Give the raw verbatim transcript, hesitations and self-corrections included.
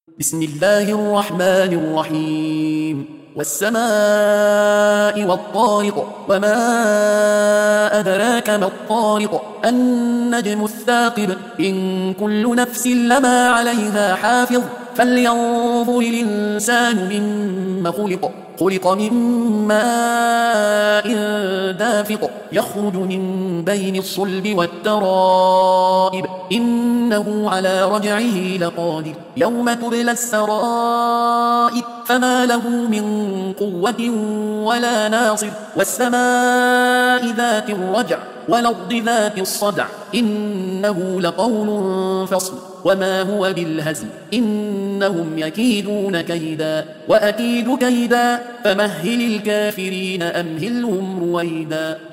بسم الله الرحمن الرحيم والسماء والطارق وما أدراك ما الطارق النجم الثاقب إن كل نفس لما عليها حافظ فلينظر الإنسان مما خلق خلق من ماء دافق يخرج من بين الصلب والترائب إنه على رجعه لقادر يوم تبلى السرائر فما له من قوة ولا ناصر والسماء ذات الرجع والأرض ذات الصدع إنه لقول فصل وما هو بالهزل إنهم يكيدون كيدا وأكيد كيدا فمهل الكافرين أمهلهم رويدا.